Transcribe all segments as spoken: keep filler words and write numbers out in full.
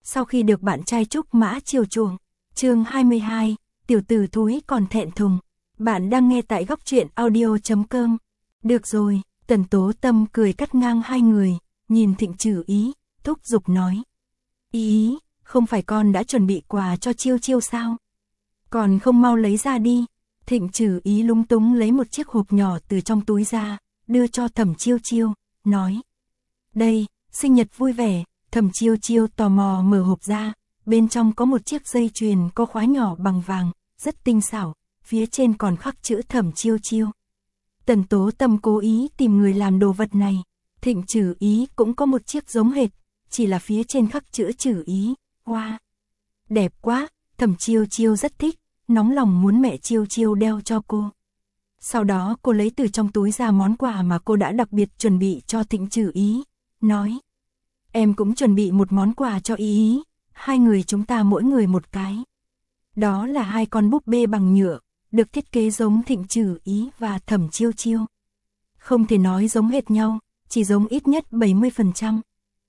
sau khi được bạn trai Trúc Mã chiều chuộng. Chương hai mươi hai, tiểu tử thúi còn thẹn thùng. Bạn đang nghe tại góc truyện audio chấm com. Được rồi, Tần Tố Tâm cười cắt ngang hai người, nhìn Thịnh Trử Ý, thúc giục nói. Ý ý, không phải con đã chuẩn bị quà cho Chiêu Chiêu sao? Còn không mau lấy ra đi. Thịnh Trử Ý lúng túng lấy một chiếc hộp nhỏ từ trong túi ra, đưa cho Thẩm Chiêu Chiêu, nói. Đây, sinh nhật vui vẻ. Thẩm Chiêu Chiêu tò mò mở hộp ra, bên trong có một chiếc dây chuyền có khóa nhỏ bằng vàng, rất tinh xảo, phía trên còn khắc chữ Thẩm Chiêu Chiêu. Tần Tố Tâm cố ý tìm người làm đồ vật này, Thịnh Trử Ý cũng có một chiếc giống hệt, chỉ là phía trên khắc chữ Trử Ý, hoa. Đẹp quá, Thẩm Chiêu Chiêu rất thích, nóng lòng muốn mẹ Chiêu Chiêu đeo cho cô. Sau đó cô lấy từ trong túi ra món quà mà cô đã đặc biệt chuẩn bị cho Thịnh Trử Ý, nói. Em cũng chuẩn bị một món quà cho Ý Ý, hai người chúng ta mỗi người một cái. Đó là hai con búp bê bằng nhựa, được thiết kế giống Thịnh Trử Ý và Thẩm Chiêu Chiêu. Không thể nói giống hệt nhau, chỉ giống ít nhất bảy mươi phần trăm.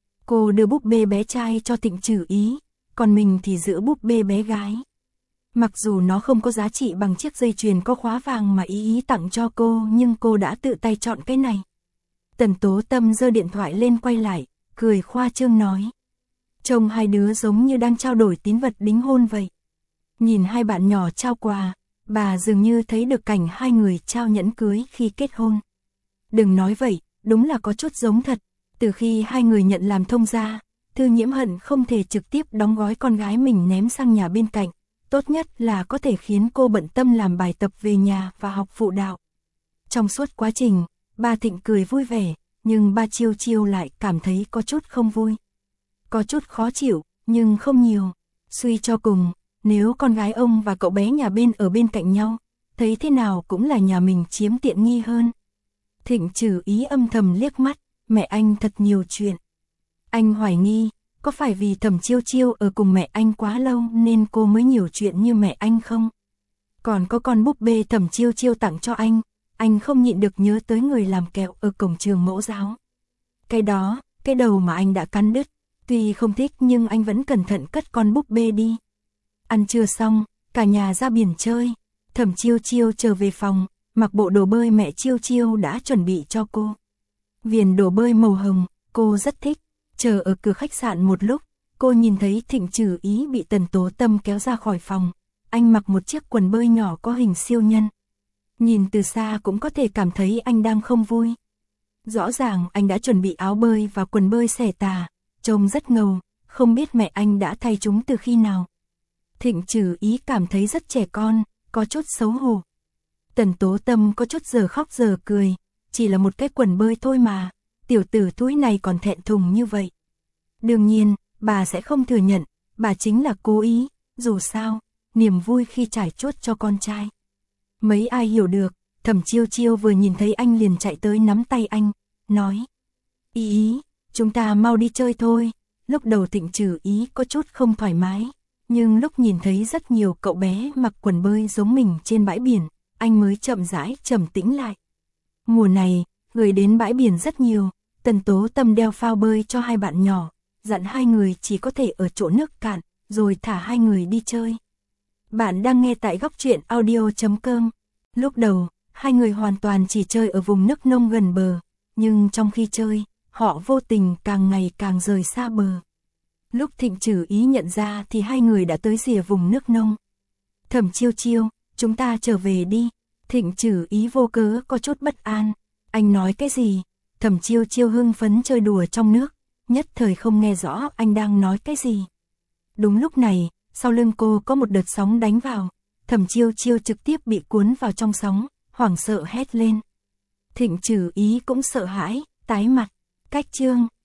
Cô đưa búp bê bé trai cho Thịnh Trử Ý, còn mình thì giữ búp bê bé gái. Mặc dù nó không có giá trị bằng chiếc dây chuyền có khóa vàng mà Ý Ý tặng cho cô, nhưng cô đã tự tay chọn cái này. Tần Tố Tâm giơ điện thoại lên quay lại, cười khoa trương nói. Trông hai đứa giống như đang trao đổi tín vật đính hôn vậy. Nhìn hai bạn nhỏ trao quà, bà dường như thấy được cảnh hai người trao nhẫn cưới khi kết hôn. Đừng nói vậy, đúng là có chút giống thật. Từ khi hai người nhận làm thông gia, Thư Nhiễm hận không thể trực tiếp đóng gói con gái mình ném sang nhà bên cạnh. Tốt nhất là có thể khiến cô bận tâm làm bài tập về nhà và học phụ đạo. Trong suốt quá trình, ba Thịnh cười vui vẻ, nhưng ba Chiêu Chiêu lại cảm thấy có chút không vui. Có chút khó chịu, nhưng không nhiều. Suy cho cùng, nếu con gái ông và cậu bé nhà bên ở bên cạnh nhau, thấy thế nào cũng là nhà mình chiếm tiện nghi hơn. Thịnh Trử Ý âm thầm liếc mắt, mẹ anh thật nhiều chuyện. Anh hoài nghi, có phải vì Thẩm Chiêu Chiêu ở cùng mẹ anh quá lâu nên cô mới nhiều chuyện như mẹ anh không? Còn có con búp bê Thẩm Chiêu Chiêu tặng cho anh, anh không nhịn được nhớ tới người làm kẹo ở cổng trường mẫu giáo. Cái đó, cái đầu mà anh đã cắn đứt, tuy không thích nhưng anh vẫn cẩn thận cất con búp bê đi. Ăn trưa xong, cả nhà ra biển chơi, Thẩm Chiêu Chiêu trở về phòng, mặc bộ đồ bơi mẹ Chiêu Chiêu đã chuẩn bị cho cô. Viền đồ bơi màu hồng, cô rất thích. Chờ ở cửa khách sạn một lúc, cô nhìn thấy Thịnh Trử Ý bị Tần Tố Tâm kéo ra khỏi phòng. Anh mặc một chiếc quần bơi nhỏ có hình siêu nhân. Nhìn từ xa cũng có thể cảm thấy anh đang không vui. Rõ ràng anh đã chuẩn bị áo bơi và quần bơi xẻ tà, trông rất ngầu, không biết mẹ anh đã thay chúng từ khi nào. Thịnh Trử Ý cảm thấy rất trẻ con, có chút xấu hổ. Tần Tố Tâm có chút giờ khóc giờ cười, chỉ là một cái quần bơi thôi mà, tiểu tử thúi này còn thẹn thùng như vậy. Đương nhiên, bà sẽ không thừa nhận, bà chính là cố ý, dù sao, niềm vui khi trải chuốt cho con trai. Mấy ai hiểu được, Thẩm Chiêu Chiêu vừa nhìn thấy anh liền chạy tới nắm tay anh, nói. Ý ý, chúng ta mau đi chơi thôi. Lúc đầu Thịnh Trử Ý có chút không thoải mái, nhưng lúc nhìn thấy rất nhiều cậu bé mặc quần bơi giống mình trên bãi biển, anh mới chậm rãi trầm tĩnh lại. Mùa này, người đến bãi biển rất nhiều, Tần Tố Tâm đeo phao bơi cho hai bạn nhỏ, dặn hai người chỉ có thể ở chỗ nước cạn, rồi thả hai người đi chơi. Bạn đang nghe tại góc truyện audio chấm com. Lúc đầu, hai người hoàn toàn chỉ chơi ở vùng nước nông gần bờ, nhưng trong khi chơi, họ vô tình càng ngày càng rời xa bờ. Lúc Thịnh Trử Ý nhận ra thì hai người đã tới rìa vùng nước nông. Thẩm Chiêu Chiêu, chúng ta trở về đi. Thịnh Trử Ý vô cớ có chút bất an. Anh nói cái gì? Thẩm Chiêu Chiêu hưng phấn chơi đùa trong nước, nhất thời không nghe rõ anh đang nói cái gì. Đúng lúc này, sau lưng cô có một đợt sóng đánh vào, Thẩm Chiêu Chiêu trực tiếp bị cuốn vào trong sóng, hoảng sợ hét lên. Thịnh Trử Ý cũng sợ hãi, tái mặt. Cách chương